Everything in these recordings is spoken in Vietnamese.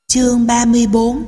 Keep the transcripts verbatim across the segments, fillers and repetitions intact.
Chương ba mươi bốn.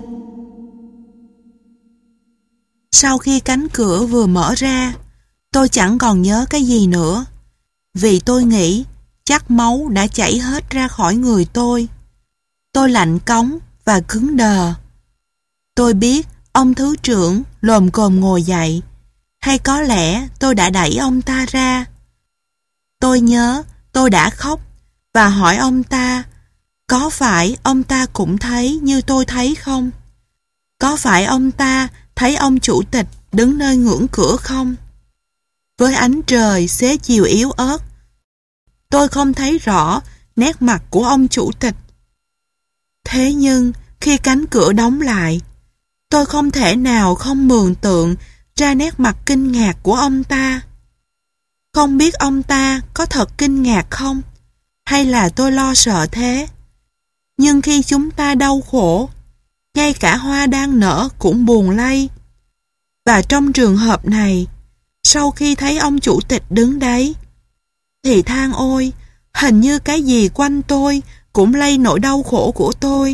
Sau khi cánh cửa vừa mở ra, tôi chẳng còn nhớ cái gì nữa, vì tôi nghĩ chắc máu đã chảy hết ra khỏi người tôi. Tôi lạnh cống và cứng đờ. Tôi biết ông thứ trưởng lồm cồm ngồi dậy, hay có lẽ tôi đã đẩy ông ta ra. Tôi nhớ tôi đã khóc và hỏi ông ta có phải ông ta cũng thấy như tôi thấy không? Có phải ông ta thấy ông chủ tịch đứng nơi ngưỡng cửa không? Với ánh trời xế chiều yếu ớt, tôi không thấy rõ nét mặt của ông chủ tịch. Thế nhưng khi cánh cửa đóng lại, tôi không thể nào không mường tượng ra nét mặt kinh ngạc của ông ta. Không biết ông ta có thật kinh ngạc không? Hay là tôi lo sợ thế? Nhưng khi chúng ta đau khổ, ngay cả hoa đang nở cũng buồn lây. Và trong trường hợp này, sau khi thấy ông chủ tịch đứng đấy, thì than ôi, hình như cái gì quanh tôi cũng lây nỗi đau khổ của tôi.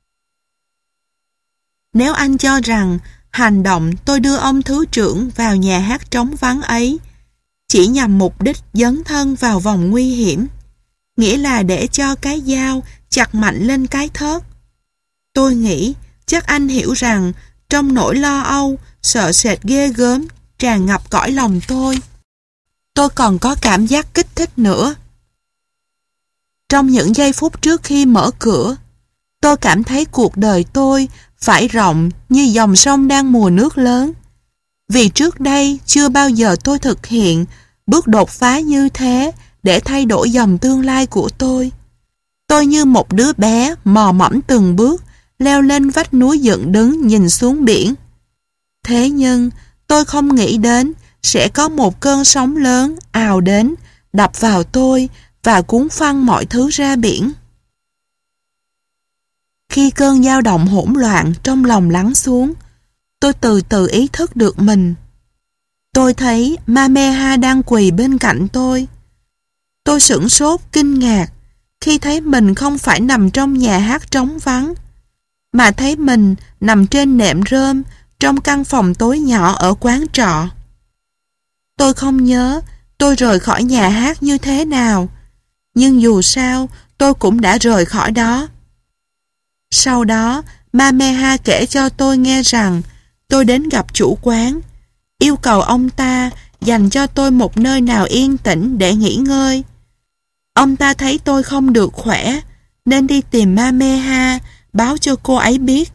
Nếu anh cho rằng hành động tôi đưa ông thứ trưởng vào nhà hát trống vắng ấy chỉ nhằm mục đích dấn thân vào vòng nguy hiểm, nghĩa là để cho cái dao chặt mạnh lên cái thớt, tôi nghĩ chắc anh hiểu rằng trong nỗi lo âu, sợ sệt ghê gớm tràn ngập cõi lòng tôi, tôi còn có cảm giác kích thích nữa. Trong những giây phút trước khi mở cửa, tôi cảm thấy cuộc đời tôi phải rộng như dòng sông đang mùa nước lớn. Vì trước đây chưa bao giờ tôi thực hiện bước đột phá như thế để thay đổi dòng tương lai của tôi. Tôi như một đứa bé mò mẫm từng bước leo lên vách núi dựng đứng nhìn xuống biển. Thế nhưng tôi không nghĩ đến sẽ có một cơn sóng lớn ào đến, đập vào tôi và cuốn phăng mọi thứ ra biển. Khi cơn dao động hỗn loạn trong lòng lắng xuống, tôi từ từ ý thức được mình. Tôi thấy Mameha đang quỳ bên cạnh tôi. Tôi sửng sốt kinh ngạc khi thấy mình không phải nằm trong nhà hát trống vắng, mà thấy mình nằm trên nệm rơm trong căn phòng tối nhỏ ở quán trọ. Tôi không nhớ tôi rời khỏi nhà hát như thế nào, nhưng dù sao tôi cũng đã rời khỏi đó. Sau đó, Mameha kể cho tôi nghe rằng tôi đến gặp chủ quán, yêu cầu ông ta dành cho tôi một nơi nào yên tĩnh để nghỉ ngơi. Ông ta thấy tôi không được khỏe, nên đi tìm Mameha, báo cho cô ấy biết.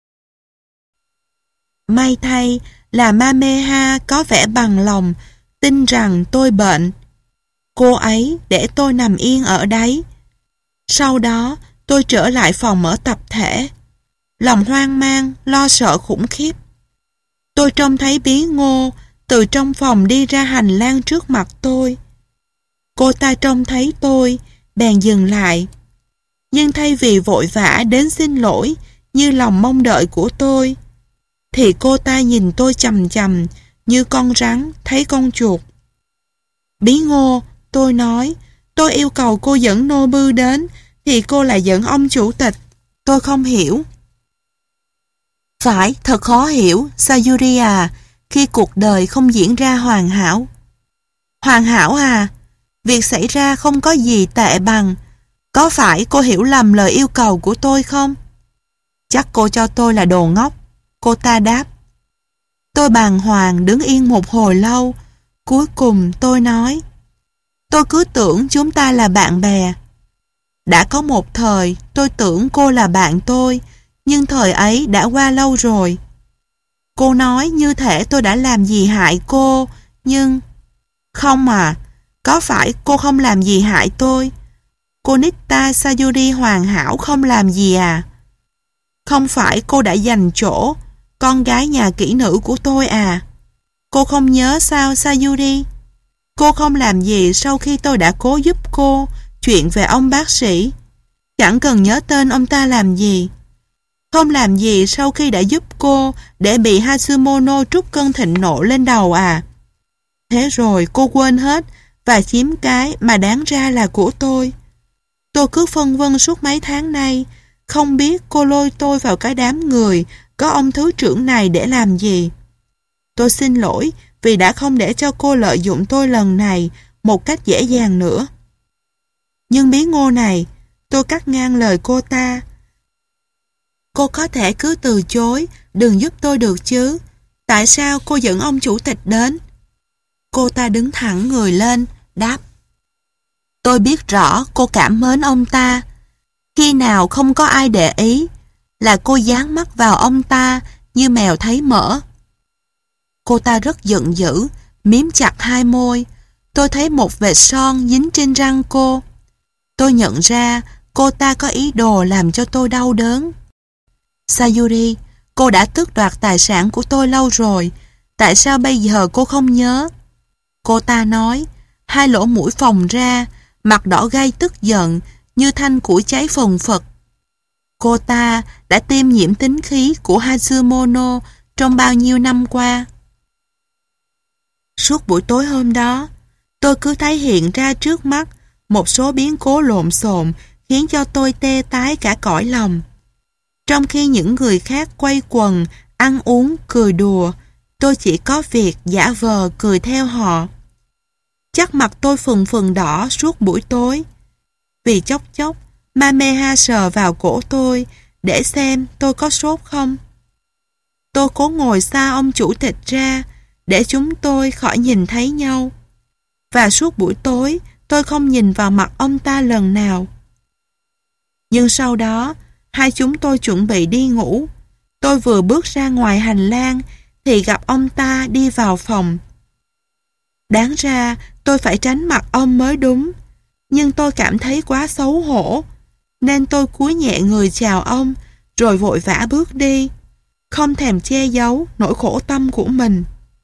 May thay là Mameha có vẻ bằng lòng, tin rằng tôi bệnh. Cô ấy để tôi nằm yên ở đấy. Sau đó, tôi trở lại phòng ở tập thể. Lòng hoang mang, lo sợ khủng khiếp. Tôi trông thấy Bí Ngô từ trong phòng đi ra hành lang trước mặt tôi. Cô ta trông thấy tôi, bèn dừng lại. Nhưng thay vì vội vã đến xin lỗi như lòng mong đợi của tôi, thì cô ta nhìn tôi chằm chằm như con rắn thấy con chuột. Bí Ngô, tôi nói, tôi yêu cầu cô dẫn Nobu đến, thì cô lại dẫn ông chủ tịch. Tôi không hiểu. Phải, thật khó hiểu, Sayuri à, khi cuộc đời không diễn ra hoàn hảo. Hoàn hảo à? Việc xảy ra không có gì tệ bằng. Có phải cô hiểu lầm lời yêu cầu của tôi không? Chắc cô cho tôi là đồ ngốc. Cô ta đáp. Tôi bàng hoàng đứng yên một hồi lâu. Cuối cùng tôi nói, tôi cứ tưởng chúng ta là bạn bè. Đã có một thời tôi tưởng cô là bạn tôi, nhưng thời ấy đã qua lâu rồi. Cô nói như thể tôi đã làm gì hại cô, nhưng... Không à, có phải cô không làm gì hại tôi? Cô Nitta Sayuri hoàn hảo không làm gì à? Không phải cô đã giành chỗ con gái nhà kỹ nữ của tôi à? Cô không nhớ sao Sayuri? Cô không làm gì sau khi tôi đã cố giúp cô chuyện về ông bác sĩ. Chẳng cần nhớ tên ông ta làm gì. Không làm gì sau khi đã giúp cô để bị Hatsumono trút cơn thịnh nộ lên đầu à? Thế rồi cô quên hết và chiếm cái mà đáng ra là của tôi. Tôi cứ phân vân suốt mấy tháng nay, Không biết cô lôi tôi vào cái đám người có ông thứ trưởng này để làm gì. Tôi xin lỗi vì đã không để cho cô lợi dụng tôi lần này một cách dễ dàng nữa. Nhưng bí ngô này, tôi cắt ngang lời cô ta. Cô có thể cứ từ chối, đừng giúp tôi được chứ. Tại sao cô dẫn ông chủ tịch đến? Cô ta đứng thẳng người lên, đáp. Tôi biết rõ cô cảm mến ông ta. Khi nào không có ai để ý, là cô dán mắt vào ông ta như mèo thấy mỡ. Cô ta rất giận dữ, miếm chặt hai môi. Tôi thấy một vệt son dính trên răng cô. Tôi nhận ra cô ta có ý đồ làm cho tôi đau đớn. Sayuri, cô đã tước đoạt tài sản của tôi lâu rồi. Tại sao bây giờ cô không nhớ? Cô ta nói, hai lỗ mũi phồng ra, mặt đỏ gay tức giận như thanh củi cháy phừng phật. Cô ta đã tiêm nhiễm tính khí của Hatsumono trong bao nhiêu năm qua. Suốt buổi tối hôm đó, tôi cứ thấy hiện ra trước mắt một số biến cố lộn xộn khiến cho tôi tê tái cả cõi lòng. Trong khi những người khác quay quần, ăn uống, cười đùa, tôi chỉ có việc giả vờ cười theo họ. Chắc mặt tôi phừng phừng đỏ suốt buổi tối. Vì chốc chốc, Mameha sờ vào cổ tôi để xem tôi có sốt không. Tôi cố ngồi xa ông chủ tịch ra để chúng tôi khỏi nhìn thấy nhau. Và suốt buổi tối, tôi không nhìn vào mặt ông ta lần nào. Nhưng sau đó, hai chúng tôi chuẩn bị đi ngủ. Tôi vừa bước ra ngoài hành lang thì gặp ông ta đi vào phòng. Đáng ra tôi phải tránh mặt ông mới đúng, nhưng tôi cảm thấy quá xấu hổ, nên tôi cúi nhẹ người chào ông rồi vội vã bước đi, không thèm che giấu nỗi khổ tâm của mình.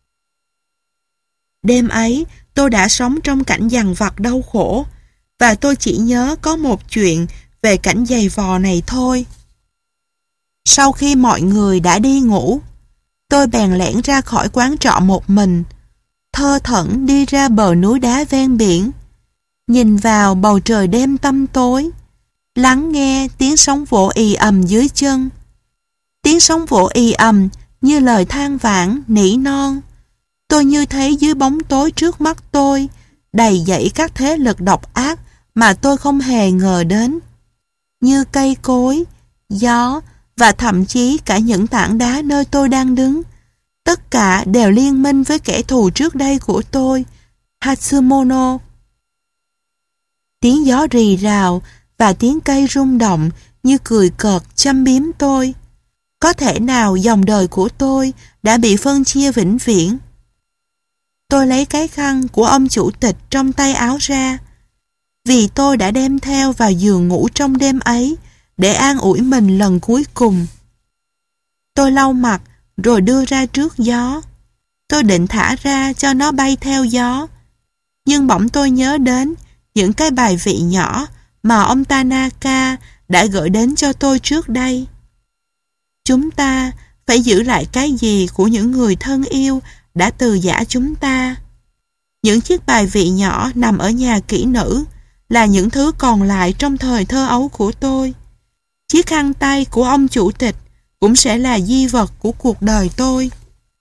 Đêm ấy, tôi đã sống trong cảnh dằn vặt đau khổ, và tôi chỉ nhớ có một chuyện về cảnh giày vò này thôi. Sau khi mọi người đã đi ngủ, tôi bèn lẻn ra khỏi quán trọ một mình, thơ thẩn đi ra bờ núi đá ven biển, nhìn vào bầu trời đêm tăm tối, lắng nghe tiếng sóng vỗ ì ầm dưới chân. Tiếng sóng vỗ ì ầm như lời than vãn nỉ non. Tôi như thấy dưới bóng tối trước mắt tôi đầy dẫy các thế lực độc ác mà tôi không hề ngờ đến, như cây cối, gió và thậm chí cả những tảng đá nơi tôi đang đứng. Tất cả đều liên minh với kẻ thù trước đây của tôi, Hatsumono. Tiếng gió rì rào và tiếng cây rung động như cười cợt châm biếm tôi. Có thể nào dòng đời của tôi đã bị phân chia vĩnh viễn? Tôi lấy cái khăn của ông chủ tịch trong tay áo ra, vì tôi đã đem theo vào giường ngủ trong đêm ấy để an ủi mình lần cuối cùng. Tôi lau mặt rồi đưa ra trước gió. Tôi định thả ra cho nó bay theo gió, nhưng bỗng tôi nhớ đến những cái bài vị nhỏ mà ông Tanaka đã gửi đến cho tôi trước đây. Chúng ta phải giữ lại cái gì của những người thân yêu đã từ giã chúng ta. Những chiếc bài vị nhỏ nằm ở nhà kỹ nữ là những thứ còn lại trong thời thơ ấu của tôi. Chiếc khăn tay của ông chủ tịch cũng sẽ là di vật của cuộc đời tôi.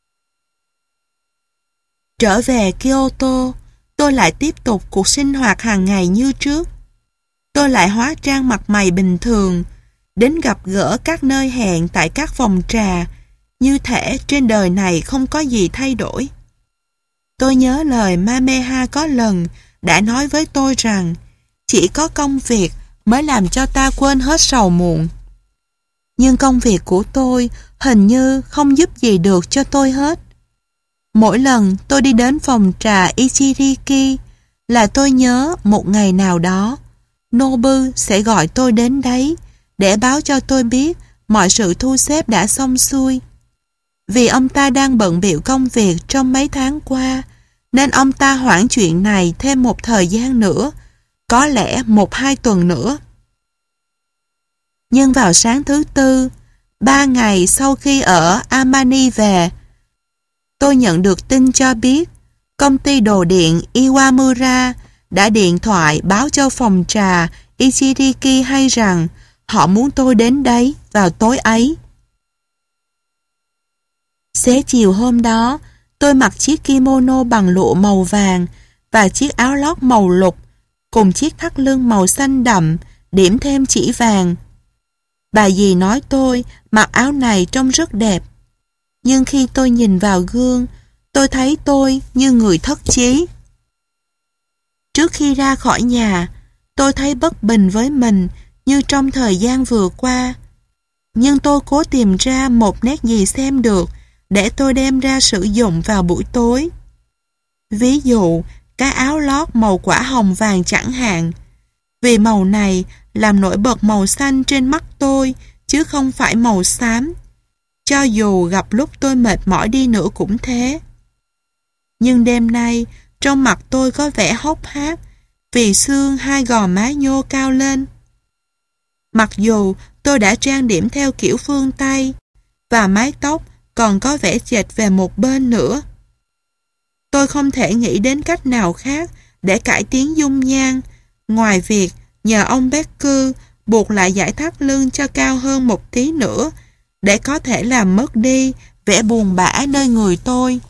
Trở về Kyoto, tôi lại tiếp tục cuộc sinh hoạt hàng ngày như trước. Tôi lại hóa trang mặt mày bình thường, đến gặp gỡ các nơi hẹn tại các phòng trà, như thể trên đời này không có gì thay đổi. Tôi nhớ lời Mameha có lần đã nói với tôi rằng chỉ có công việc mới làm cho ta quên hết sầu muộn. Nhưng công việc của tôi hình như không giúp gì được cho tôi hết. Mỗi lần tôi đi đến phòng trà Ichiriki là tôi nhớ một ngày nào đó Nobu sẽ gọi tôi đến đấy để báo cho tôi biết mọi sự thu xếp đã xong xuôi. Vì ông ta đang bận bịu công việc trong mấy tháng qua, nên ông ta hoãn chuyện này thêm một thời gian nữa, có lẽ một hai tuần nữa. Nhưng vào sáng thứ tư, ba ngày sau khi ở Amani về, tôi nhận được tin cho biết công ty đồ điện Iwamura đã điện thoại báo cho phòng trà Ichiriki hay rằng Họ muốn tôi đến đấy vào tối ấy. Xế chiều hôm đó, tôi mặc chiếc kimono bằng lụa màu vàng và chiếc áo lót màu lục cùng chiếc thắt lưng màu xanh đậm điểm thêm chỉ vàng. Bà dì nói tôi mặc áo này trông rất đẹp. Nhưng khi tôi nhìn vào gương, tôi thấy tôi như người thất chí. Trước khi ra khỏi nhà, tôi thấy bất bình với mình như trong thời gian vừa qua. Nhưng tôi cố tìm ra một nét gì xem được để tôi đem ra sử dụng vào buổi tối. Ví dụ, cái áo lót màu quả hồng vàng chẳng hạn. Vì màu này làm nổi bật màu xanh trên mắt tôi, chứ không phải màu xám. Cho dù gặp lúc tôi mệt mỏi đi nữa cũng thế. Nhưng đêm nay, trong mặt tôi có vẻ hốc hác vì xương hai gò má nhô cao lên. Mặc dù tôi đã trang điểm theo kiểu phương Tây và mái tóc còn có vẻ chệch về một bên nữa. Tôi không thể nghĩ đến cách nào khác để cải tiến dung nhan ngoài việc nhờ ông Becker buộc lại dải thắt lưng cho cao hơn một tí nữa để có thể làm mất đi vẻ buồn bã nơi người tôi.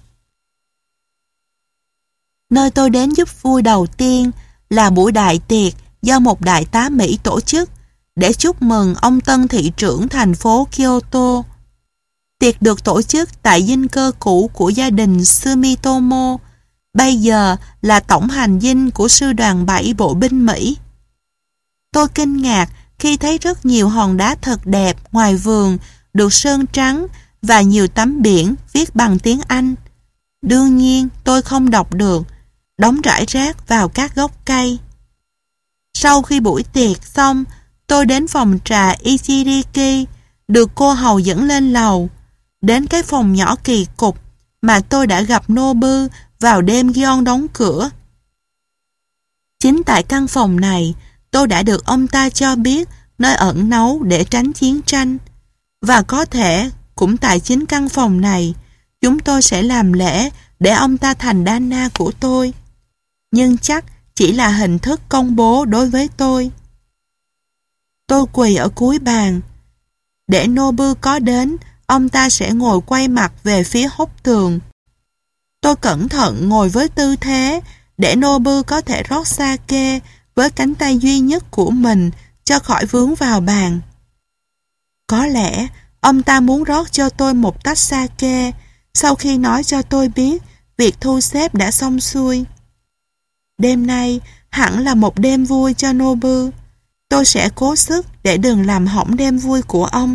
Nơi tôi đến giúp vui đầu tiên là buổi đại tiệc do một đại tá Mỹ tổ chức để chúc mừng ông tân thị trưởng thành phố Kyoto. Tiệc được tổ chức tại dinh cơ cũ của gia đình Sumitomo, bây giờ là tổng hành dinh của sư đoàn bảy bộ binh Mỹ. Tôi kinh ngạc khi thấy rất nhiều hòn đá thật đẹp ngoài vườn được sơn trắng và nhiều tấm biển viết bằng tiếng Anh. Đương nhiên tôi không đọc được, đóng rải rác vào các gốc cây. Sau khi buổi tiệc xong, tôi đến phòng trà Ichiriki, được cô hầu dẫn lên lầu, đến cái phòng nhỏ kỳ cục mà tôi đã gặp Nobu vào đêm Gion đóng cửa. Chính tại căn phòng này, tôi đã được ông ta cho biết nơi ẩn náu để tránh chiến tranh. Và có thể, cũng tại chính căn phòng này, chúng tôi sẽ làm lễ để ông ta thành Dana của tôi. Nhưng chắc chỉ là hình thức công bố đối với tôi. Tôi quỳ ở cuối bàn. Để Nobu có đến, ông ta sẽ ngồi quay mặt về phía hốc tường. Tôi cẩn thận ngồi với tư thế để Nobu có thể rót sake với cánh tay duy nhất của mình cho khỏi vướng vào bàn. Có lẽ ông ta muốn rót cho tôi một tách sake sau khi nói cho tôi biết việc thu xếp đã xong xuôi. Đêm nay hẳn là một đêm vui cho Nobu. Tôi sẽ cố sức để đừng làm hỏng đêm vui của ông.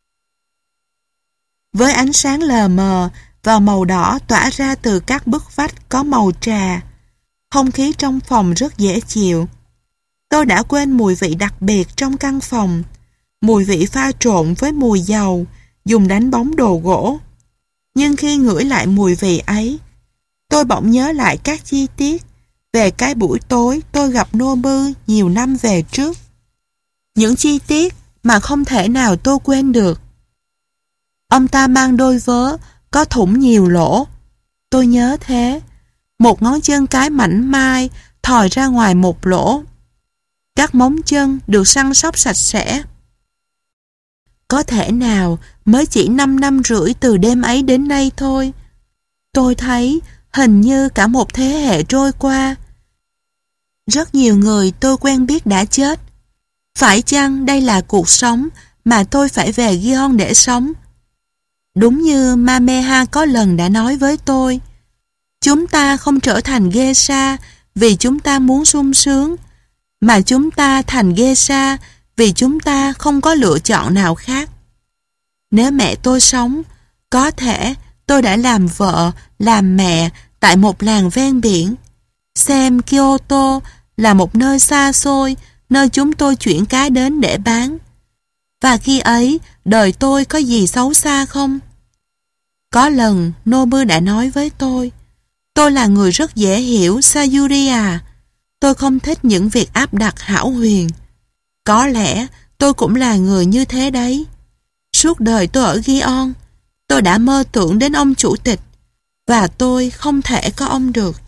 Với ánh sáng lờ mờ và màu đỏ tỏa ra từ các bức vách có màu trà, không khí trong phòng rất dễ chịu. Tôi đã quên mùi vị đặc biệt trong căn phòng, mùi vị pha trộn với mùi dầu dùng đánh bóng đồ gỗ. Nhưng khi ngửi lại mùi vị ấy, tôi bỗng nhớ lại các chi tiết về cái buổi tối tôi gặp Nobu nhiều năm về trước. Những chi tiết mà không thể nào tôi quên được. Ông ta mang đôi vớ có thủng nhiều lỗ. Tôi nhớ thế. Một ngón chân cái mảnh mai thòi ra ngoài một lỗ. Các móng chân được săn sóc sạch sẽ. Có thể nào mới chỉ năm năm rưỡi từ đêm ấy đến nay thôi. Tôi thấy hình như cả một thế hệ trôi qua. Rất nhiều người tôi quen biết đã chết. Phải chăng đây là cuộc sống mà tôi phải về Gion để sống? Đúng như Mameha có lần đã nói với tôi, chúng ta không trở thành geisha vì chúng ta muốn sung sướng, mà chúng ta thành geisha vì chúng ta không có lựa chọn nào khác. Nếu mẹ tôi sống, có thể tôi đã làm vợ, làm mẹ tại một làng ven biển. Xem Kyoto là một nơi xa xôi, nơi chúng tôi chuyển cá đến để bán. Và khi ấy, đời tôi có gì xấu xa không? Có lần, Nobu đã nói với tôi, tôi là người rất dễ hiểu, Sayuri à. Tôi không thích những việc áp đặt hão huyền. Có lẽ tôi cũng là người như thế đấy. Suốt đời tôi ở Gion, tôi đã mơ tưởng đến ông chủ tịch, và tôi không thể có ông được.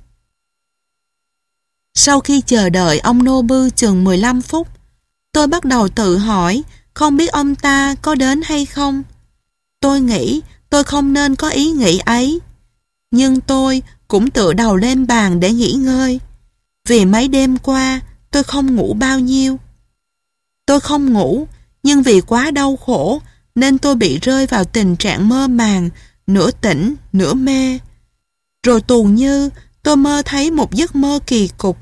Sau khi chờ đợi ông Nobu chừng mười lăm phút, tôi bắt đầu tự hỏi không biết ông ta có đến hay không. Tôi nghĩ tôi không nên có ý nghĩ ấy. Nhưng tôi cũng tựa đầu lên bàn để nghỉ ngơi. Vì mấy đêm qua tôi không ngủ bao nhiêu. Tôi không ngủ, nhưng vì quá đau khổ nên tôi bị rơi vào tình trạng mơ màng, nửa tỉnh, nửa mê. Rồi tù như tôi mơ thấy một giấc mơ kỳ cục.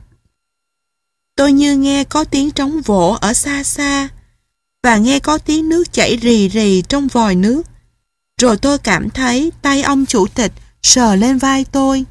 Tôi như nghe có tiếng trống vỗ ở xa xa và nghe có tiếng nước chảy rì rì trong vòi nước. Rồi tôi cảm thấy tay ông chủ tịch sờ lên vai tôi.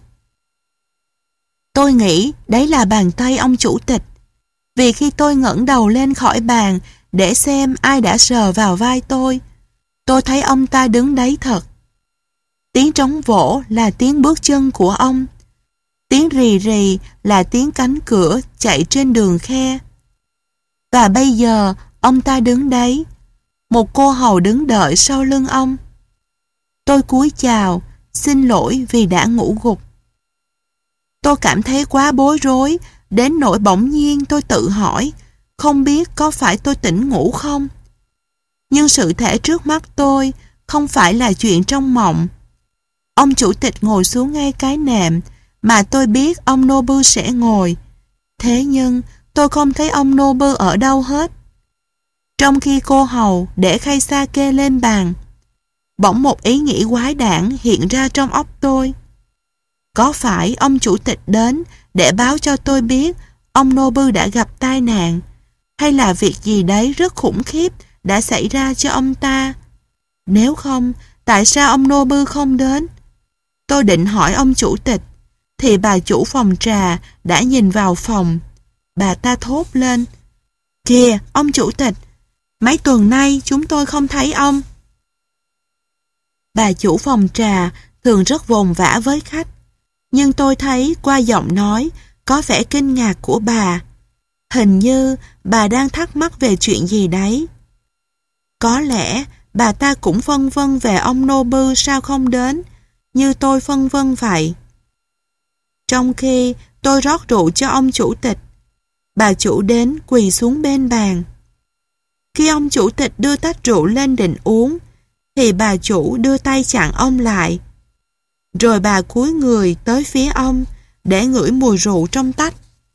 Tôi nghĩ đấy là bàn tay ông chủ tịch, vì khi tôi ngẩng đầu lên khỏi bàn để xem ai đã sờ vào vai tôi, tôi thấy ông ta đứng đấy thật. Tiếng trống vỗ là tiếng bước chân của ông. Tiếng rì rì là tiếng cánh cửa chạy trên đường khe. Và bây giờ ông ta đứng đấy. Một cô hầu đứng đợi sau lưng ông. Tôi cúi chào, xin lỗi vì đã ngủ gục. Tôi cảm thấy quá bối rối, đến nỗi bỗng nhiên tôi tự hỏi, không biết có phải tôi tỉnh ngủ không? Nhưng sự thể trước mắt tôi không phải là chuyện trong mộng. Ông chủ tịch ngồi xuống ngay cái nệm mà tôi biết ông Nobu sẽ ngồi. Thế nhưng tôi không thấy ông Nobu ở đâu hết. Trong khi cô hầu để khay sake lên bàn, bỗng một ý nghĩ quái đản hiện ra trong óc tôi. Có phải ông chủ tịch đến để báo cho tôi biết ông Nobu đã gặp tai nạn, hay là việc gì đấy rất khủng khiếp đã xảy ra cho ông ta? Nếu không, tại sao ông Nobu không đến? Tôi định hỏi ông chủ tịch, thì bà chủ phòng trà đã nhìn vào phòng. Bà ta thốt lên, kìa, ông chủ tịch, mấy tuần nay chúng tôi không thấy ông. Bà chủ phòng trà thường rất vồn vã với khách, nhưng tôi thấy qua giọng nói có vẻ kinh ngạc của bà. Hình như bà đang thắc mắc về chuyện gì đấy. Có lẽ bà ta cũng phân vân về ông Nobu sao không đến, như tôi phân vân vậy. Trong khi tôi rót rượu cho ông chủ tịch, bà chủ đến quỳ xuống bên bàn. Khi ông chủ tịch đưa tách rượu lên định uống, thì bà chủ đưa tay chặn ông lại. Rồi bà cúi người tới phía ông để ngửi mùi rượu trong tách.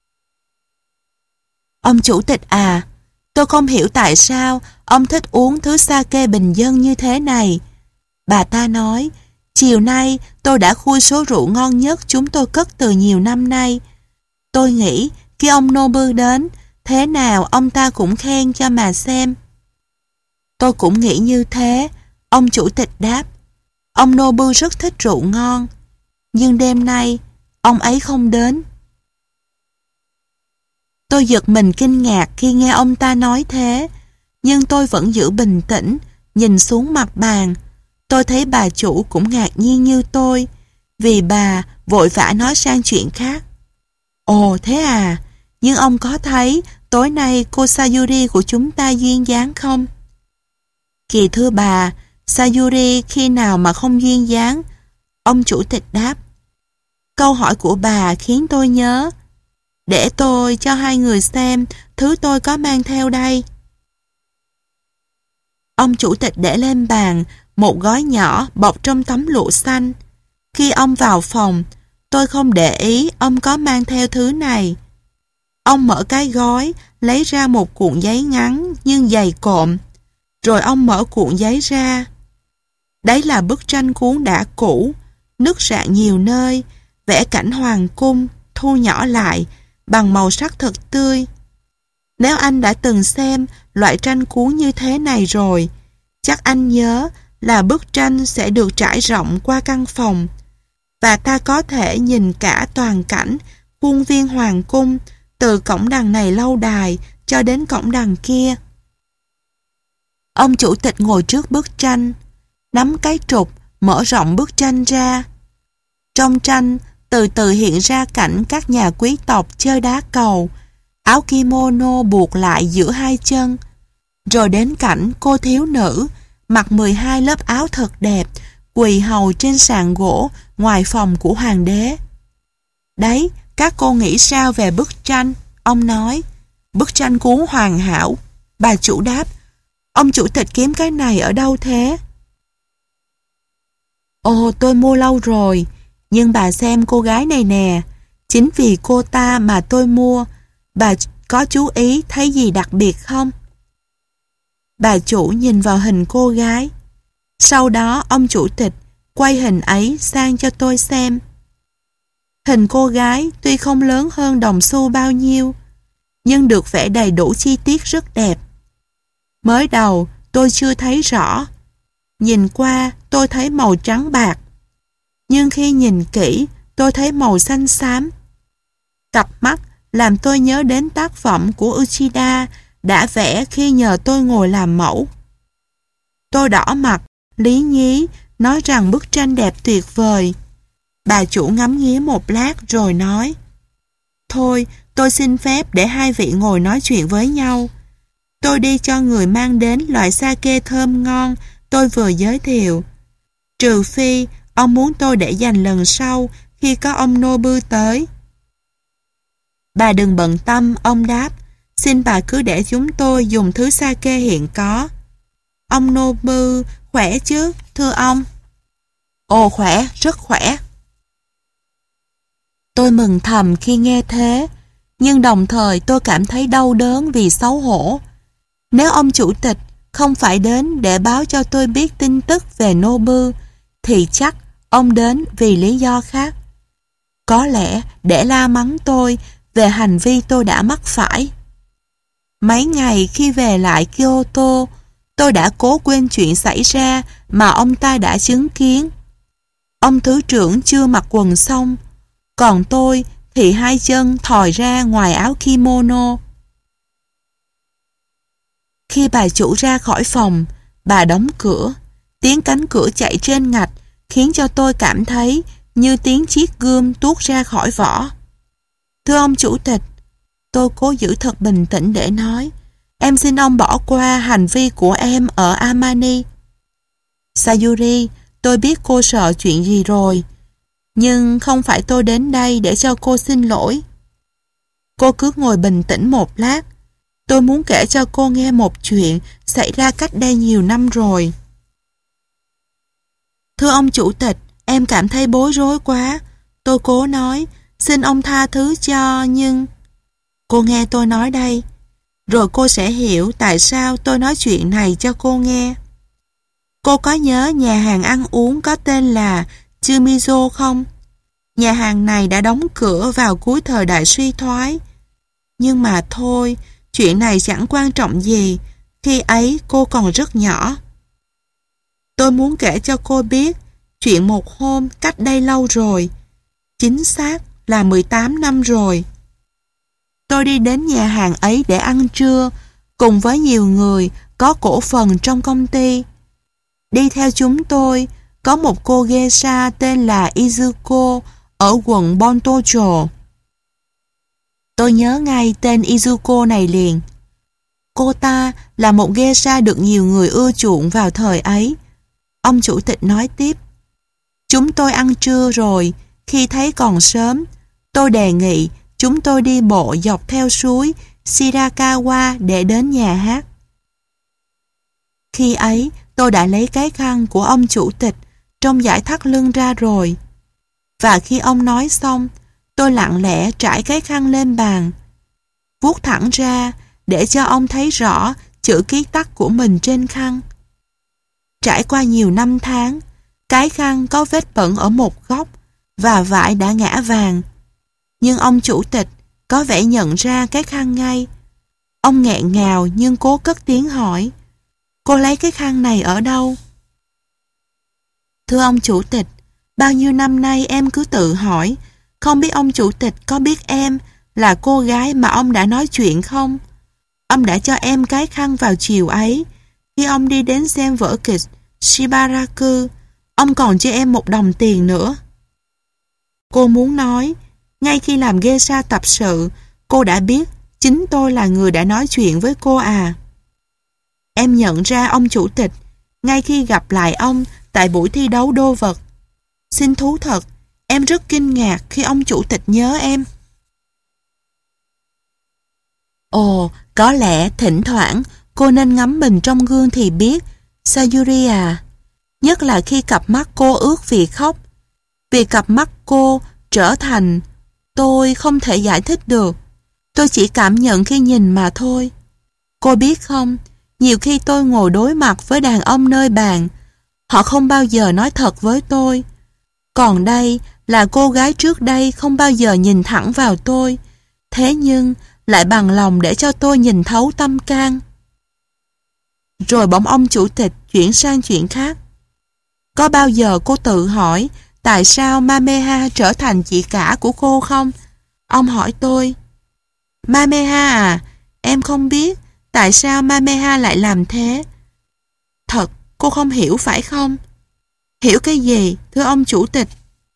Ông chủ tịch à, tôi không hiểu tại sao ông thích uống thứ sake bình dân như thế này. Bà ta nói, chiều nay tôi đã khui số rượu ngon nhất chúng tôi cất từ nhiều năm nay. Tôi nghĩ khi ông Nobu đến, thế nào ông ta cũng khen cho mà xem. Tôi cũng nghĩ như thế, ông chủ tịch đáp. Ông Nobu rất thích rượu ngon, nhưng đêm nay ông ấy không đến. Tôi giật mình kinh ngạc khi nghe ông ta nói thế, nhưng tôi vẫn giữ bình tĩnh, nhìn xuống mặt bàn. Tôi thấy bà chủ cũng ngạc nhiên như tôi, vì bà vội vã nói sang chuyện khác. Ồ thế à, nhưng ông có thấy tối nay cô Sayuri của chúng ta duyên dáng không? Kỳ thưa bà, Sayuri khi nào mà không duyên dáng? Ông chủ tịch đáp. Câu hỏi của bà khiến tôi nhớ. Để tôi cho hai người xem thứ tôi có mang theo đây. Ông chủ tịch để lên bàn một gói nhỏ bọc trong tấm lụa xanh. Khi ông vào phòng, tôi không để ý ông có mang theo thứ này. Ông mở cái gói, lấy ra một cuộn giấy ngắn nhưng dày cộm. Rồi ông mở cuộn giấy ra. Đấy là bức tranh cuốn đã cũ, nứt rạn nhiều nơi, vẽ cảnh hoàng cung, thu nhỏ lại, bằng màu sắc thật tươi. Nếu anh đã từng xem loại tranh cuốn như thế này rồi, chắc anh nhớ là bức tranh sẽ được trải rộng qua căn phòng, và ta có thể nhìn cả toàn cảnh khuôn viên hoàng cung từ cổng đằng này lâu đài cho đến cổng đằng kia. Ông chủ tịch ngồi trước bức tranh, nắm cái trục mở rộng bức tranh ra. Trong tranh từ từ hiện ra cảnh các nhà quý tộc chơi đá cầu, áo kimono buộc lại giữa hai chân, rồi đến cảnh cô thiếu nữ mặc mười hai lớp áo thật đẹp quỳ hầu trên sàn gỗ ngoài phòng của hoàng đế. Đấy, các cô nghĩ sao về bức tranh? Ông nói. Bức tranh cuốn hoàn hảo. Bà chủ đáp. Ông chủ tịch kiếm cái này ở đâu thế? Ồ, tôi mua lâu rồi, nhưng bà xem cô gái này nè, chính vì cô ta mà tôi mua. Bà có chú ý thấy gì đặc biệt không? Bà chủ nhìn vào hình cô gái. Sau đó ông chủ tịch quay hình ấy sang cho tôi xem. Hình cô gái tuy không lớn hơn đồng xu bao nhiêu, nhưng được vẽ đầy đủ chi tiết rất đẹp. Mới đầu tôi chưa thấy rõ. Nhìn qua tôi thấy màu trắng bạc, nhưng khi nhìn kỹ tôi thấy màu xanh xám. Cặp mắt làm tôi nhớ đến tác phẩm của Uchida đã vẽ khi nhờ tôi ngồi làm mẫu. Tôi đỏ mặt, lý nhí, nói rằng bức tranh đẹp tuyệt vời. Bà chủ ngắm nghía một lát rồi nói: Thôi, tôi xin phép để hai vị ngồi nói chuyện với nhau. Tôi đi cho người mang đến loại sake thơm ngon tôi vừa giới thiệu. Trừ phi ông muốn tôi để dành lần sau khi có ông Nobu tới. Bà đừng bận tâm, ông đáp. Xin bà cứ để chúng tôi dùng thứ sake hiện có. Ông Nobu khỏe chứ, thưa ông? Ồ, khỏe, rất khỏe. Tôi mừng thầm khi nghe thế, nhưng đồng thời tôi cảm thấy đau đớn vì xấu hổ. Nếu ông chủ tịch không phải đến để báo cho tôi biết tin tức về Nobu, thì chắc ông đến vì lý do khác. Có lẽ để la mắng tôi về hành vi tôi đã mắc phải. Mấy ngày khi về lại Kyoto, tôi đã cố quên chuyện xảy ra mà ông ta đã chứng kiến. Ông thứ trưởng chưa mặc quần xong, còn tôi thì hai chân thòi ra ngoài áo kimono. Khi bà chủ ra khỏi phòng, bà đóng cửa. Tiếng cánh cửa chạy trên ngạch khiến cho tôi cảm thấy như tiếng chiếc gươm tuốt ra khỏi vỏ. Thưa ông chủ tịch, tôi cố giữ thật bình tĩnh để nói, em xin ông bỏ qua hành vi của em ở Amani. Sayuri, tôi biết cô sợ chuyện gì rồi, nhưng không phải tôi đến đây để cho cô xin lỗi. Cô cứ ngồi bình tĩnh một lát. Tôi muốn kể cho cô nghe một chuyện xảy ra cách đây nhiều năm rồi. Thưa ông chủ tịch, em cảm thấy bối rối quá. Tôi cố nói, xin ông tha thứ cho, nhưng... Cô nghe tôi nói đây, rồi cô sẽ hiểu tại sao tôi nói chuyện này cho cô nghe. Cô có nhớ nhà hàng ăn uống có tên là Chumizo không? Nhà hàng này đã đóng cửa vào cuối thời đại suy thoái. Nhưng mà thôi, chuyện này chẳng quan trọng gì, khi ấy cô còn rất nhỏ. Tôi muốn kể cho cô biết chuyện một hôm cách đây lâu rồi, chính xác là mười tám năm rồi. Tôi đi đến nhà hàng ấy để ăn trưa cùng với nhiều người có cổ phần trong công ty. Đi theo chúng tôi có một cô geisha tên là Izuko ở quận Bontocho. Tôi nhớ ngay tên Izuko này liền. Cô ta là một geisha được nhiều người ưa chuộng vào thời ấy. Ông chủ tịch nói tiếp, chúng tôi ăn trưa rồi, khi thấy còn sớm, tôi đề nghị chúng tôi đi bộ dọc theo suối Shirakawa để đến nhà hát. Khi ấy, tôi đã lấy cái khăn của ông chủ tịch trong dải thắt lưng ra rồi. Và khi ông nói xong, tôi lặng lẽ trải cái khăn lên bàn, vuốt thẳng ra để cho ông thấy rõ chữ ký tắt của mình trên khăn. Trải qua nhiều năm tháng, cái khăn có vết bẩn ở một góc và vải đã ngã vàng. Nhưng ông chủ tịch có vẻ nhận ra cái khăn ngay. Ông nghẹn ngào nhưng cố cất tiếng hỏi, cô lấy cái khăn này ở đâu? Thưa ông chủ tịch, bao nhiêu năm nay em cứ tự hỏi, không biết ông chủ tịch có biết em là cô gái mà ông đã nói chuyện không? Ông đã cho em cái khăn vào chiều ấy, khi ông đi đến xem vở kịch Shibaraku, ông còn cho em một đồng tiền nữa. Cô muốn nói, ngay khi làm geisha tập sự, cô đã biết chính tôi là người đã nói chuyện với cô à. Em nhận ra ông chủ tịch ngay khi gặp lại ông tại buổi thi đấu đô vật. Xin thú thật, em rất kinh ngạc khi ông chủ tịch nhớ em. Ồ, có lẽ thỉnh thoảng Cô nên ngắm mình trong gương thì biết, Sayuri à. Nhất là khi cặp mắt cô ướt vì khóc. Vì cặp mắt cô trở thành tôi không thể giải thích được. Tôi chỉ cảm nhận khi nhìn mà thôi. Cô biết không, nhiều khi tôi ngồi đối mặt với đàn ông nơi bàn, họ không bao giờ nói thật với tôi. Còn đây là cô gái trước đây không bao giờ nhìn thẳng vào tôi, thế nhưng lại bằng lòng để cho tôi nhìn thấu tâm can. Rồi bỗng ông chủ tịch chuyển sang chuyện khác. Có bao giờ cô tự hỏi tại sao Mameha trở thành chị cả của cô không? Ông hỏi tôi. Mameha à, em không biết tại sao Mameha lại làm thế. Thật, cô không hiểu phải không? Hiểu cái gì, thưa ông chủ tịch?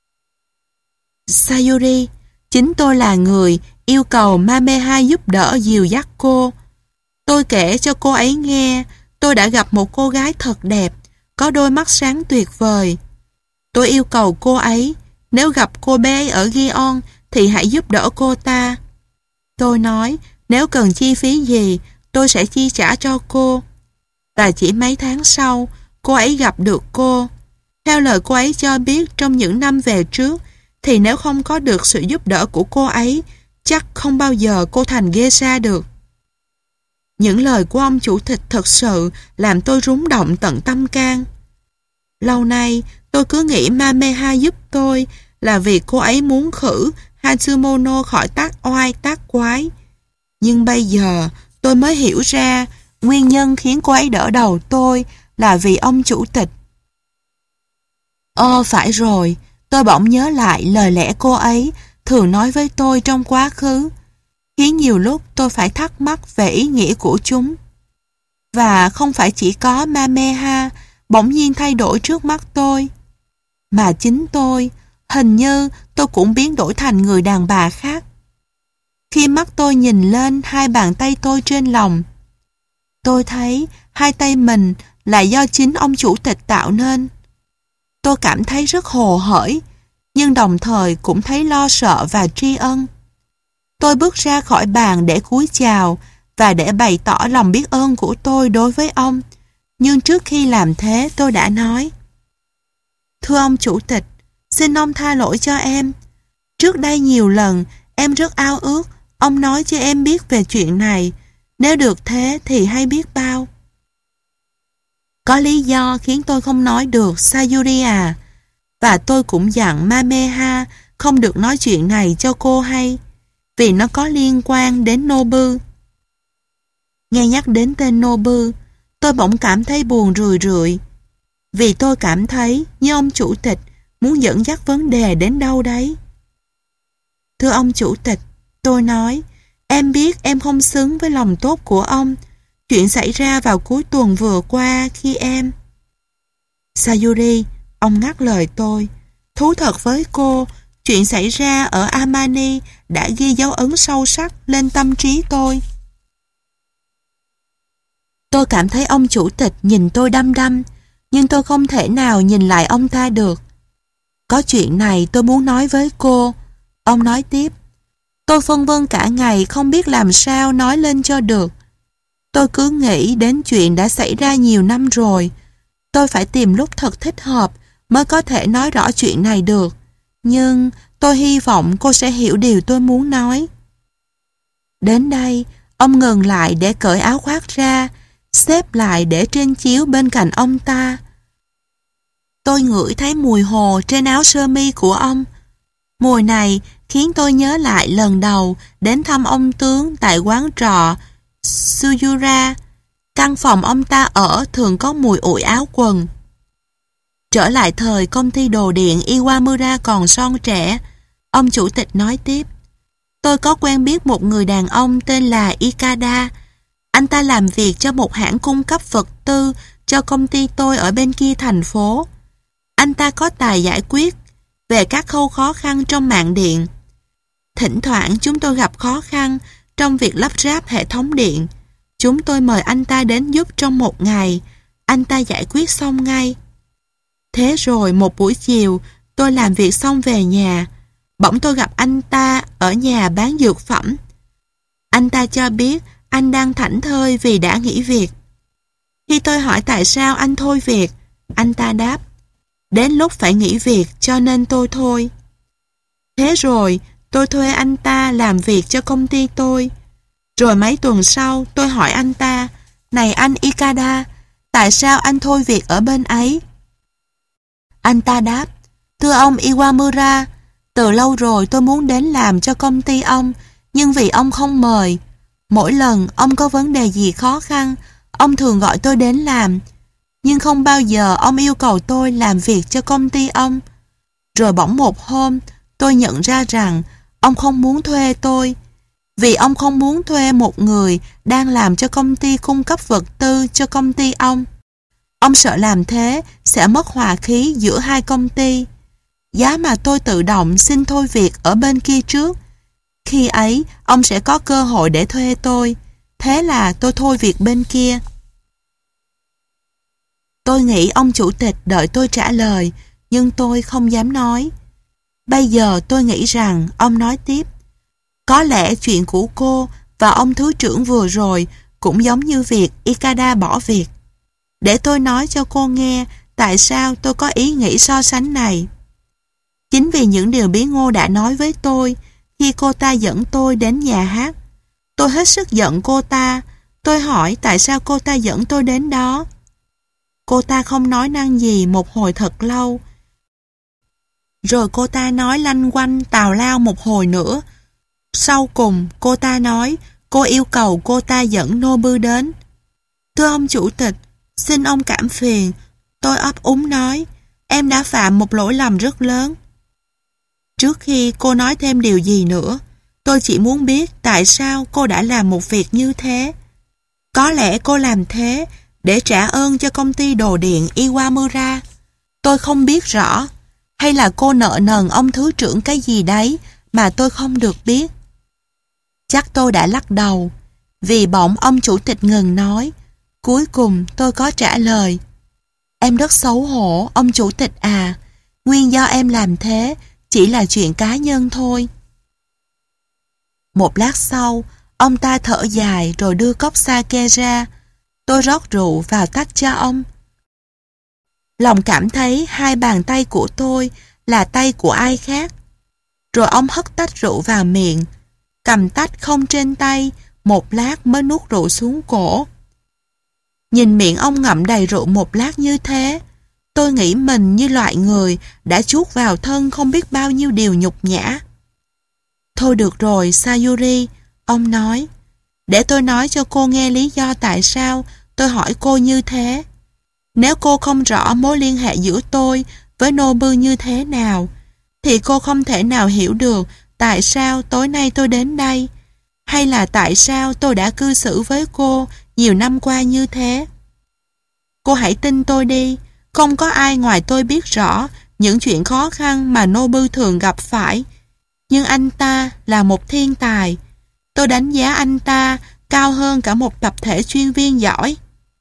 Sayuri, chính tôi là người yêu cầu Mameha giúp đỡ dìu dắt cô. Tôi kể cho cô ấy nghe tôi đã gặp một cô gái thật đẹp, có đôi mắt sáng tuyệt vời. Tôi yêu cầu cô ấy, nếu gặp cô bé ấy ở Gion thì hãy giúp đỡ cô ta. Tôi nói, nếu cần chi phí gì, tôi sẽ chi trả cho cô. Và chỉ mấy tháng sau, cô ấy gặp được cô. Theo lời cô ấy cho biết trong những năm về trước, thì nếu không có được sự giúp đỡ của cô ấy, chắc không bao giờ cô thành geisha được. Những lời của ông chủ tịch thật sự làm tôi rúng động tận tâm can. Lâu nay, tôi cứ nghĩ Mameha giúp tôi là vì cô ấy muốn khử Hatsumono khỏi tác oai tác quái. Nhưng bây giờ, tôi mới hiểu ra nguyên nhân khiến cô ấy đỡ đầu tôi là vì ông chủ tịch. Ơ phải rồi, tôi bỗng nhớ lại lời lẽ cô ấy thường nói với tôi trong quá khứ, khiến nhiều lúc tôi phải thắc mắc về ý nghĩa của chúng. Và không phải chỉ có Mameha bỗng nhiên thay đổi trước mắt tôi, mà chính tôi, hình như tôi cũng biến đổi thành người đàn bà khác. Khi mắt tôi nhìn lên hai bàn tay tôi trên lòng, tôi thấy hai tay mình là do chính ông chủ tịch tạo nên. Tôi cảm thấy rất hồ hởi, nhưng đồng thời cũng thấy lo sợ và tri ân. Tôi bước ra khỏi bàn để cúi chào và để bày tỏ lòng biết ơn của tôi đối với ông. Nhưng trước khi làm thế tôi đã nói: Thưa ông chủ tịch, xin ông tha lỗi cho em. Trước đây nhiều lần em rất ao ước ông nói cho em biết về chuyện này. Nếu được thế thì hay biết bao. Có lý do khiến tôi không nói được, Sayuri à. Và tôi cũng dặn Mameha không được nói chuyện này cho cô hay, vì nó có liên quan đến Nobu. Nghe nhắc đến tên Nobu, tôi bỗng cảm thấy buồn rười rượi, vì tôi cảm thấy như ông chủ tịch muốn dẫn dắt vấn đề đến đâu đấy. Thưa ông chủ tịch, tôi nói, em biết em không xứng với lòng tốt của ông. Chuyện xảy ra vào cuối tuần vừa qua khi em... Sayuri, ông ngắt lời tôi. Thú thật với cô, chuyện xảy ra ở Amani đã ghi dấu ấn sâu sắc lên tâm trí tôi. Tôi cảm thấy ông chủ tịch nhìn tôi đăm đăm, nhưng tôi không thể nào nhìn lại ông ta được. Có chuyện này tôi muốn nói với cô. Ông nói tiếp. Tôi phân vân cả ngày không biết làm sao nói lên cho được. Tôi cứ nghĩ đến chuyện đã xảy ra nhiều năm rồi. Tôi phải tìm lúc thật thích hợp mới có thể nói rõ chuyện này được. Nhưng tôi hy vọng cô sẽ hiểu điều tôi muốn nói. Đến đây, ông ngừng lại để cởi áo khoác ra, xếp lại để trên chiếu bên cạnh ông ta. Tôi ngửi thấy mùi hồ trên áo sơ mi của ông. Mùi này khiến tôi nhớ lại lần đầu đến thăm ông tướng tại quán trọ Suyura. Căn phòng ông ta ở thường có mùi ủi áo quần. Trở lại thời công ty đồ điện Iwamura còn son trẻ, ông chủ tịch nói tiếp. Tôi có quen biết một người đàn ông tên là Ikada. Anh ta làm việc cho một hãng cung cấp vật tư cho công ty tôi ở bên kia thành phố. Anh ta có tài giải quyết về các khâu khó khăn trong mạng điện. Thỉnh thoảng chúng tôi gặp khó khăn trong việc lắp ráp hệ thống điện. Chúng tôi mời anh ta đến giúp trong một ngày. Anh ta giải quyết xong ngay. Thế rồi một buổi chiều, tôi làm việc xong về nhà. Bỗng tôi gặp anh ta ở nhà bán dược phẩm. Anh ta cho biết anh đang thảnh thơi vì đã nghỉ việc. Khi tôi hỏi tại sao anh thôi việc, anh ta đáp, đến lúc phải nghỉ việc cho nên tôi thôi. Thế rồi, tôi thuê anh ta làm việc cho công ty tôi. Rồi mấy tuần sau, tôi hỏi anh ta, này anh Ikeda, tại sao anh thôi việc ở bên ấy? Anh ta đáp, thưa ông Iwamura, từ lâu rồi tôi muốn đến làm cho công ty ông, nhưng vì ông không mời. Mỗi lần ông có vấn đề gì khó khăn, ông thường gọi tôi đến làm, nhưng không bao giờ ông yêu cầu tôi làm việc cho công ty ông. Rồi bỗng một hôm, tôi nhận ra rằng ông không muốn thuê tôi, vì ông không muốn thuê một người đang làm cho công ty cung cấp vật tư cho công ty ông. Ông sợ làm thế sẽ mất hòa khí giữa hai công ty. Giá mà tôi tự động xin thôi việc ở bên kia trước, khi ấy ông sẽ có cơ hội để thuê tôi. Thế là tôi thôi việc bên kia. Tôi nghĩ ông chủ tịch đợi tôi trả lời, nhưng tôi không dám nói. Bây giờ tôi nghĩ rằng ông nói tiếp. Có lẽ chuyện của cô và ông thứ trưởng vừa rồi cũng giống như việc Ikeda bỏ việc. Để tôi nói cho cô nghe tại sao tôi có ý nghĩ so sánh này. Chính vì những điều bí ngô đã nói với tôi khi cô ta dẫn tôi đến nhà hát. Tôi hết sức giận cô ta. Tôi hỏi tại sao cô ta dẫn tôi đến đó. Cô ta không nói năng gì một hồi thật lâu. Rồi cô ta nói lanh quanh tào lao một hồi nữa. Sau cùng cô ta nói cô yêu cầu cô ta dẫn Nobu đến. Thưa ông chủ tịch, xin ông cảm phiền. Tôi ấp úng nói, em đã phạm một lỗi lầm rất lớn. Trước khi cô nói thêm điều gì nữa, tôi chỉ muốn biết tại sao cô đã làm một việc như thế. Có lẽ cô làm thế để trả ơn cho công ty đồ điện Iwamura. Tôi không biết rõ. Hay là cô nợ nần ông thứ trưởng cái gì đấy mà tôi không được biết. Chắc tôi đã lắc đầu. Vì bỗng ông chủ tịch ngừng nói. Cuối cùng tôi có trả lời. Em rất xấu hổ, ông chủ tịch à. Nguyên do em làm thế chỉ là chuyện cá nhân thôi. Một lát sau, ông ta thở dài rồi đưa cốc sake ra. Tôi rót rượu vào tách cho ông. Lòng cảm thấy hai bàn tay của tôi là tay của ai khác. Rồi ông hất tách rượu vào miệng, cầm tách không trên tay, một lát mới nuốt rượu xuống cổ. Nhìn miệng ông ngậm đầy rượu một lát như thế, tôi nghĩ mình như loại người đã chuốt vào thân không biết bao nhiêu điều nhục nhã. Thôi được rồi, Sayuri, ông nói. Để tôi nói cho cô nghe lý do tại sao tôi hỏi cô như thế. Nếu cô không rõ mối liên hệ giữa tôi với Nobu như thế nào, thì cô không thể nào hiểu được tại sao tối nay tôi đến đây, hay là tại sao tôi đã cư xử với cô nhiều năm qua như thế. Cô hãy tin tôi đi, không có ai ngoài tôi biết rõ những chuyện khó khăn mà Nobu thường gặp phải. Nhưng anh ta là một thiên tài. Tôi đánh giá anh ta cao hơn cả một tập thể chuyên viên giỏi.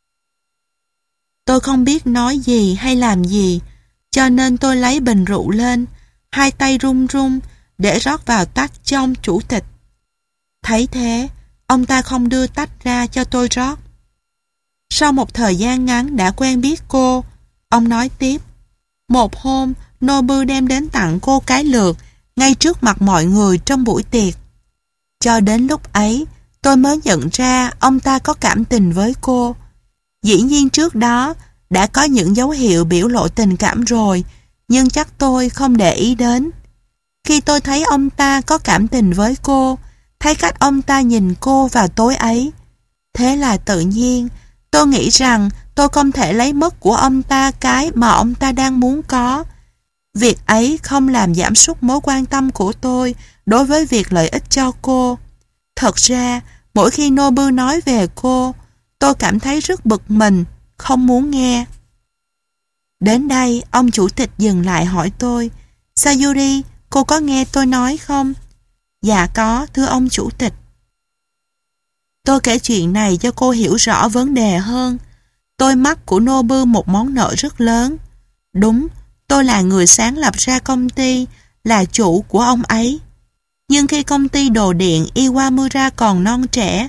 Tôi không biết nói gì hay làm gì, cho nên tôi lấy bình rượu lên, hai tay run run để rót vào tách cho ông chủ tịch. Thấy thế, ông ta không đưa tách ra cho tôi rót. Sau một thời gian ngắn đã quen biết cô, ông nói tiếp. Một hôm, Nobu đem đến tặng cô cái lược ngay trước mặt mọi người trong buổi tiệc. Cho đến lúc ấy, tôi mới nhận ra ông ta có cảm tình với cô. Dĩ nhiên trước đó đã có những dấu hiệu biểu lộ tình cảm rồi, nhưng chắc tôi không để ý đến. Khi tôi thấy ông ta có cảm tình với cô, thấy cách ông ta nhìn cô vào tối ấy, thế là tự nhiên tôi nghĩ rằng tôi không thể lấy mất của ông ta cái mà ông ta đang muốn có. Việc ấy không làm giảm sút mối quan tâm của tôi đối với việc lợi ích cho cô. Thật ra, mỗi khi Nobu nói về cô, tôi cảm thấy rất bực mình, không muốn nghe. Đến đây, ông chủ tịch dừng lại hỏi tôi, Sayuri, cô có nghe tôi nói không? Dạ có, thưa ông chủ tịch. Tôi kể chuyện này cho cô hiểu rõ vấn đề hơn. Tôi mắc của Nobu một món nợ rất lớn. Đúng, tôi là người sáng lập ra công ty, là chủ của ông ấy. Nhưng khi công ty đồ điện Iwamura còn non trẻ,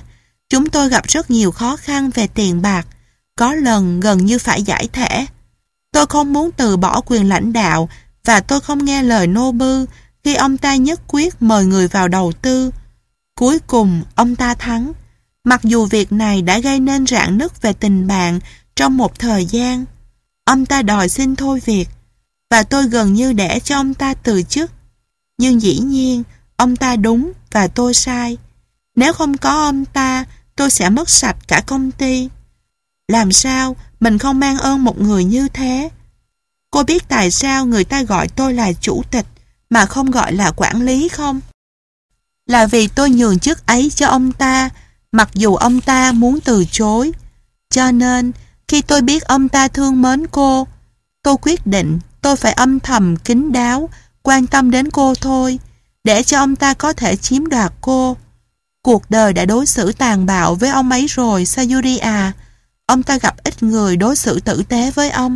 Chúng tôi gặp rất nhiều khó khăn về tiền bạc, có lần gần như phải giải thể. Tôi không muốn từ bỏ quyền lãnh đạo và tôi không nghe lời Nobu khi ông ta nhất quyết mời người vào đầu tư. Cuối cùng, ông ta thắng. Mặc dù việc này đã gây nên rạn nứt về tình bạn trong một thời gian. Ông ta đòi xin thôi việc và tôi gần như để cho ông ta từ chức. Nhưng dĩ nhiên, ông ta đúng và tôi sai. Nếu không có ông ta, tôi sẽ mất sạch cả công ty. Làm sao mình không mang ơn một người như thế? Cô biết tại sao người ta gọi tôi là chủ tịch mà không gọi là quản lý không? Là vì tôi nhường chức ấy cho ông ta, mặc dù ông ta muốn từ chối. Cho nên, khi tôi biết ông ta thương mến cô, tôi quyết định tôi phải âm thầm kín đáo, quan tâm đến cô thôi, để cho ông ta có thể chiếm đoạt cô. Cuộc đời đã đối xử tàn bạo với ông ấy rồi, Sayuri à. Ông ta gặp ít người đối xử tử tế với ông.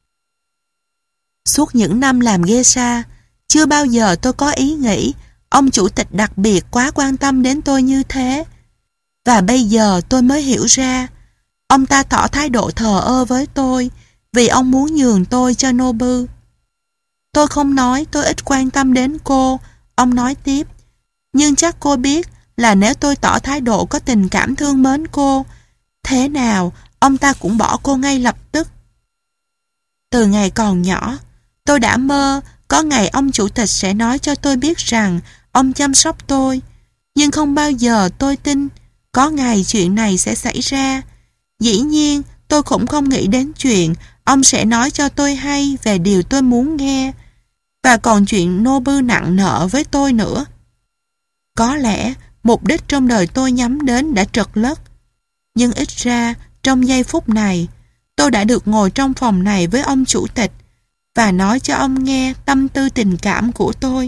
Suốt những năm làm geisha, chưa bao giờ tôi có ý nghĩ ông chủ tịch đặc biệt quá quan tâm đến tôi như thế. Và bây giờ tôi mới hiểu ra, ông ta tỏ thái độ thờ ơ với tôi vì ông muốn nhường tôi cho Nobu. Tôi không nói tôi ít quan tâm đến cô, ông nói tiếp. Nhưng chắc cô biết là nếu tôi tỏ thái độ có tình cảm thương mến cô, thế nào ông ta cũng bỏ cô ngay lập tức. Từ ngày còn nhỏ, tôi đã mơ có ngày ông chủ tịch sẽ nói cho tôi biết rằng ông chăm sóc tôi, nhưng không bao giờ tôi tin có ngày chuyện này sẽ xảy ra. Dĩ nhiên, tôi cũng không nghĩ đến chuyện ông sẽ nói cho tôi hay về điều tôi muốn nghe, và còn chuyện Nobu nặng nợ với tôi nữa. Có lẽ mục đích trong đời tôi nhắm đến đã trật lất, nhưng ít ra trong giây phút này, tôi đã được ngồi trong phòng này với ông chủ tịch và nói cho ông nghe tâm tư tình cảm của tôi.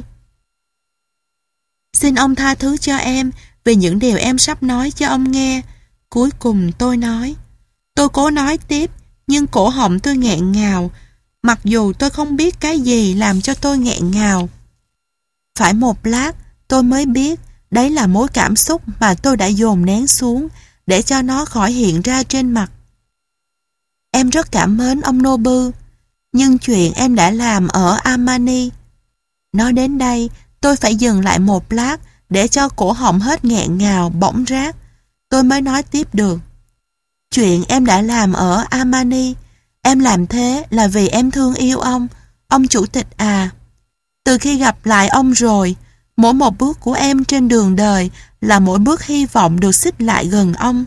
Xin ông tha thứ cho em vì những điều em sắp nói cho ông nghe. Cuối cùng tôi nói. Tôi cố nói tiếp, nhưng cổ họng tôi nghẹn ngào, mặc dù tôi không biết cái gì làm cho tôi nghẹn ngào. Phải một lát, tôi mới biết đấy là mối cảm xúc mà tôi đã dồn nén xuống để cho nó khỏi hiện ra trên mặt. Em rất cảm mến ông Nobu, nhưng chuyện em đã làm ở Amani. Nói đến đây, tôi phải dừng lại một lát để cho cổ họng hết nghẹn ngào, bỗng rát. Tôi mới nói tiếp được. Chuyện em đã làm ở Amani, em làm thế là vì em thương yêu ông, ông chủ tịch à. Từ khi gặp lại ông rồi, mỗi một bước của em trên đường đời là mỗi bước hy vọng được xích lại gần ông.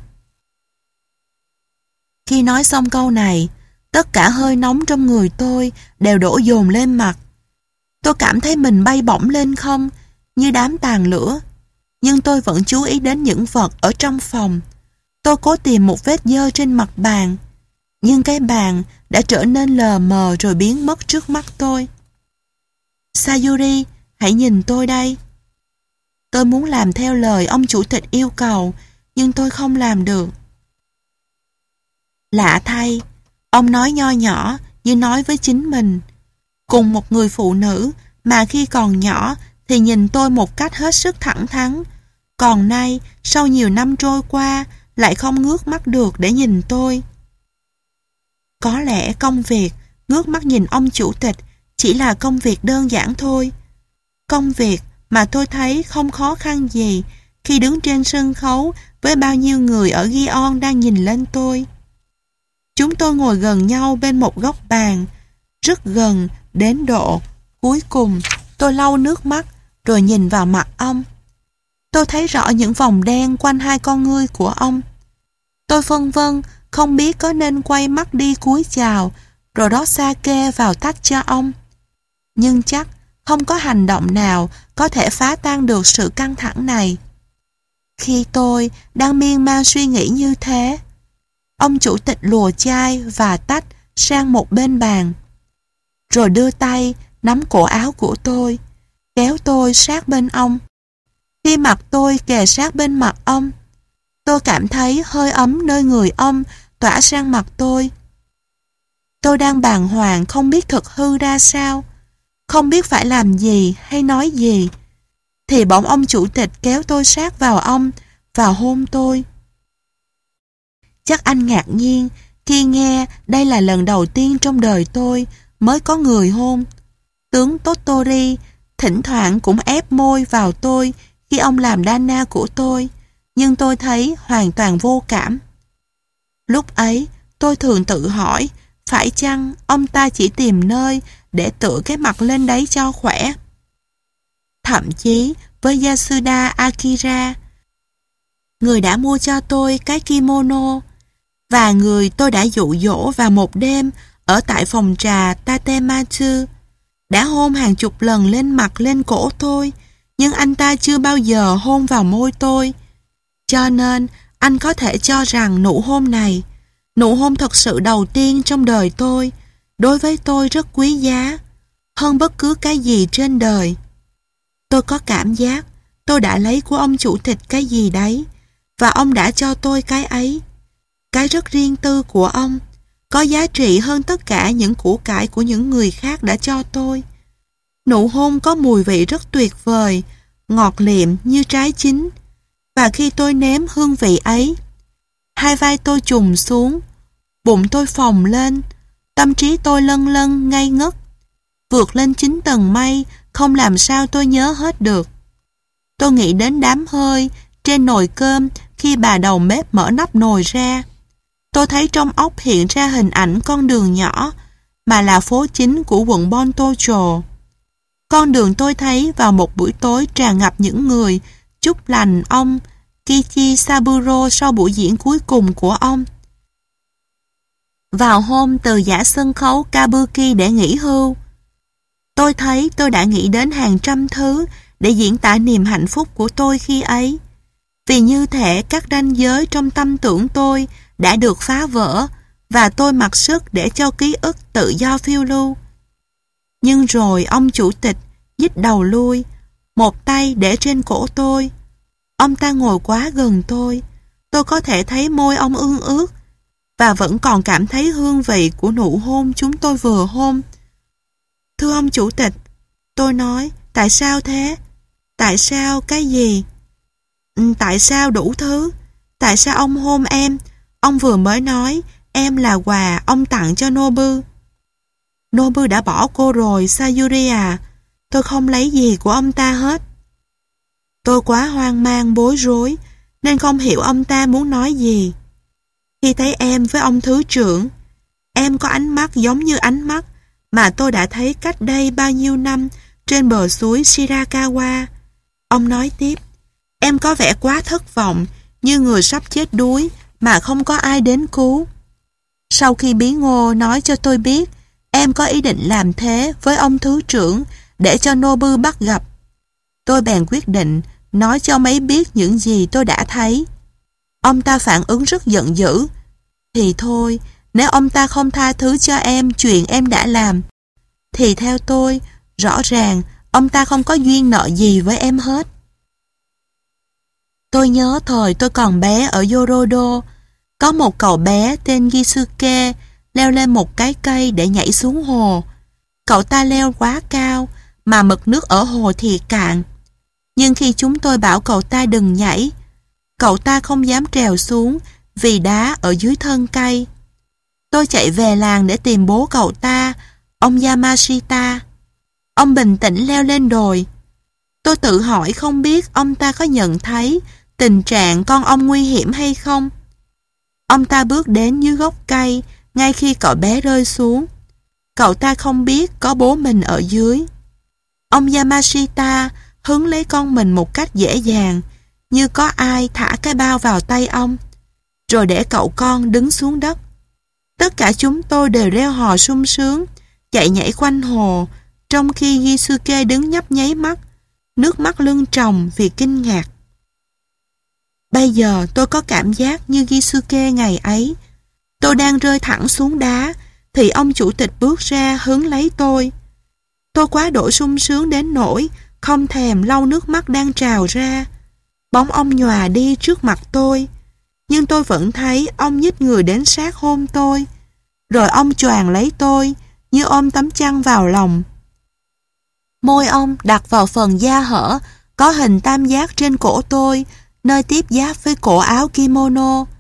Khi nói xong câu này, tất cả hơi nóng trong người tôi đều đổ dồn lên mặt. Tôi cảm thấy mình bay bổng lên không, như đám tàn lửa. Nhưng tôi vẫn chú ý đến những vật ở trong phòng. Tôi cố tìm một vết dơ trên mặt bàn, nhưng cái bàn đã trở nên lờ mờ rồi biến mất trước mắt tôi. Sayuri, hãy nhìn tôi đây. Tôi muốn làm theo lời ông chủ tịch yêu cầu, nhưng tôi không làm được. Lạ thay, ông nói nho nhỏ như nói với chính mình. Cùng một người phụ nữ mà khi còn nhỏ thì nhìn tôi một cách hết sức thẳng thắn, còn nay sau nhiều năm trôi qua lại không ngước mắt được để nhìn tôi. Có lẽ công việc ngước mắt nhìn ông chủ tịch chỉ là công việc đơn giản thôi. Công việc mà tôi thấy không khó khăn gì khi đứng trên sân khấu với bao nhiêu người ở Gion đang nhìn lên tôi. Chúng tôi ngồi gần nhau bên một góc bàn, rất gần đến độ cuối cùng tôi lau nước mắt rồi nhìn vào mặt ông. Tôi thấy rõ những vòng đen quanh hai con ngươi của ông. Tôi phân vân không biết có nên quay mắt đi cúi chào rồi rót sake vào tách cho ông. Nhưng chắc không có hành động nào có thể phá tan được sự căng thẳng này. Khi tôi đang miên man suy nghĩ như thế, ông chủ tịch lùa chai và tách sang một bên bàn, rồi đưa tay nắm cổ áo của tôi, kéo tôi sát bên ông. Khi mặt tôi kề sát bên mặt ông, tôi cảm thấy hơi ấm nơi người ông tỏa sang mặt tôi. Tôi đang bàng hoàng không biết thực hư ra sao, không biết phải làm gì hay nói gì, thì bỗng ông chủ tịch kéo tôi sát vào ông và hôn tôi. Chắc anh ngạc nhiên khi nghe đây là lần đầu tiên trong đời tôi mới có người hôn. Tướng Tottori thỉnh thoảng cũng ép môi vào tôi khi ông làm Dana của tôi, nhưng tôi thấy hoàn toàn vô cảm. Lúc ấy, tôi thường tự hỏi, phải chăng ông ta chỉ tìm nơi để tựa cái mặt lên đấy cho khỏe? Thậm chí với Yasuda Akira, người đã mua cho tôi cái kimono, và người tôi đã dụ dỗ vào một đêm ở tại phòng trà Tatematsu, đã hôn hàng chục lần lên mặt lên cổ tôi, nhưng anh ta chưa bao giờ hôn vào môi tôi. Cho nên, anh có thể cho rằng nụ hôn này, nụ hôn thật sự đầu tiên trong đời tôi, đối với tôi rất quý giá, hơn bất cứ cái gì trên đời. Tôi có cảm giác tôi đã lấy của ông chủ tịch cái gì đấy, và ông đã cho tôi cái ấy. Cái rất riêng tư của ông, có giá trị hơn tất cả những của cải của những người khác đã cho tôi. Nụ hôn có mùi vị rất tuyệt vời, ngọt liệm như trái chín, và khi tôi nếm hương vị ấy, hai vai tôi trùng xuống, bụng tôi phồng lên, tâm trí tôi lân lân ngây ngất, vượt lên chín tầng mây, không làm sao tôi nhớ hết được. Tôi nghĩ đến đám hơi trên nồi cơm khi bà đầu bếp mở nắp nồi ra. Tôi thấy trong óc hiện ra hình ảnh con đường nhỏ mà là phố chính của quận Bontocho. Con đường tôi thấy vào một buổi tối tràn ngập những người chúc lành ông Kichi Saburo sau buổi diễn cuối cùng của ông. Vào hôm từ giả sân khấu Kabuki để nghỉ hưu, tôi thấy tôi đã nghĩ đến hàng trăm thứ để diễn tả niềm hạnh phúc của tôi khi ấy. Vì như thể các ranh giới trong tâm tưởng tôi đã được phá vỡ và tôi mặc sức để cho ký ức tự do phiêu lưu. Nhưng rồi ông chủ tịch nhích đầu lui, một tay để trên cổ tôi. Ông ta ngồi quá gần tôi, tôi có thể thấy môi ông ương ướt và vẫn còn cảm thấy hương vị của nụ hôn chúng tôi vừa hôn. Thưa ông chủ tịch, tôi nói, tại sao thế? Tại sao cái gì? Ừ, tại sao đủ thứ? Tại sao ông hôn em? Ông vừa mới nói em là quà ông tặng cho Nobu. Nobu đã bỏ cô rồi, Sayuri à. Tôi không lấy gì của ông ta hết. Tôi quá hoang mang bối rối nên không hiểu ông ta muốn nói gì. Khi thấy em với ông thứ trưởng, em có ánh mắt giống như ánh mắt mà tôi đã thấy cách đây bao nhiêu năm trên bờ suối Shirakawa. Ông nói tiếp, em có vẻ quá thất vọng, như người sắp chết đuối mà không có ai đến cứu. Sau khi Bí Ngô nói cho tôi biết em có ý định làm thế với ông thứ trưởng để cho Nobu bắt gặp, tôi bèn quyết định nói cho ông ấy biết những gì tôi đã thấy. Ông ta phản ứng rất giận dữ. Thì thôi, nếu ông ta không tha thứ cho em chuyện em đã làm, thì theo tôi, rõ ràng ông ta không có duyên nợ gì với em hết. Tôi nhớ thời tôi còn bé ở Yorodo, có một cậu bé tên Gisuke leo lên một cái cây để nhảy xuống hồ. Cậu ta leo quá cao mà mực nước ở hồ thì cạn. Nhưng khi chúng tôi bảo cậu ta đừng nhảy, cậu ta không dám trèo xuống vì đá ở dưới thân cây. Tôi chạy về làng để tìm bố cậu ta, ông Yamashita. Ông bình tĩnh leo lên đồi. Tôi tự hỏi không biết ông ta có nhận thấy tình trạng con ông nguy hiểm hay không. Ông ta bước đến dưới gốc cây ngay khi cậu bé rơi xuống. Cậu ta không biết có bố mình ở dưới. Ông Yamashita hứng lấy con mình một cách dễ dàng, như có ai thả cái bao vào tay ông, rồi để cậu con đứng xuống đất. Tất cả chúng tôi đều reo hò sung sướng, chạy nhảy quanh hồ, trong khi Gisuke đứng nhấp nháy mắt, nước mắt lưng tròng vì kinh ngạc. Bây giờ tôi có cảm giác như Gisuke ngày ấy. Tôi đang rơi thẳng xuống đá, thì ông chủ tịch bước ra hứng lấy tôi. Tôi quá độ sung sướng đến nỗi không thèm lau nước mắt đang trào ra. Bóng ông nhòa đi trước mặt tôi, nhưng tôi vẫn thấy ông nhích người đến sát hôn tôi. Rồi ông choàng lấy tôi, như ôm tấm chăn vào lòng. Môi ông đặt vào phần da hở, có hình tam giác trên cổ tôi, nơi tiếp giáp với cổ áo kimono.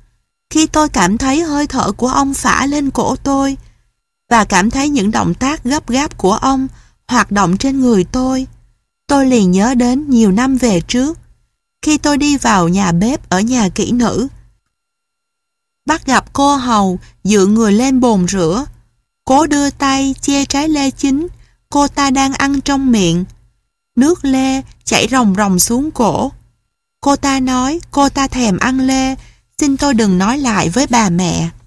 Khi tôi cảm thấy hơi thở của ông phả lên cổ tôi và cảm thấy những động tác gấp gáp của ông hoạt động trên người tôi, tôi liền nhớ đến nhiều năm về trước, khi tôi đi vào nhà bếp ở nhà kỹ nữ, bắt gặp cô hầu dựa người lên bồn rửa, cố đưa tay che trái lê chín cô ta đang ăn trong miệng. Nước lê chảy ròng ròng xuống cổ. Cô ta nói cô ta thèm ăn lê, xin tôi đừng nói lại với bà mẹ.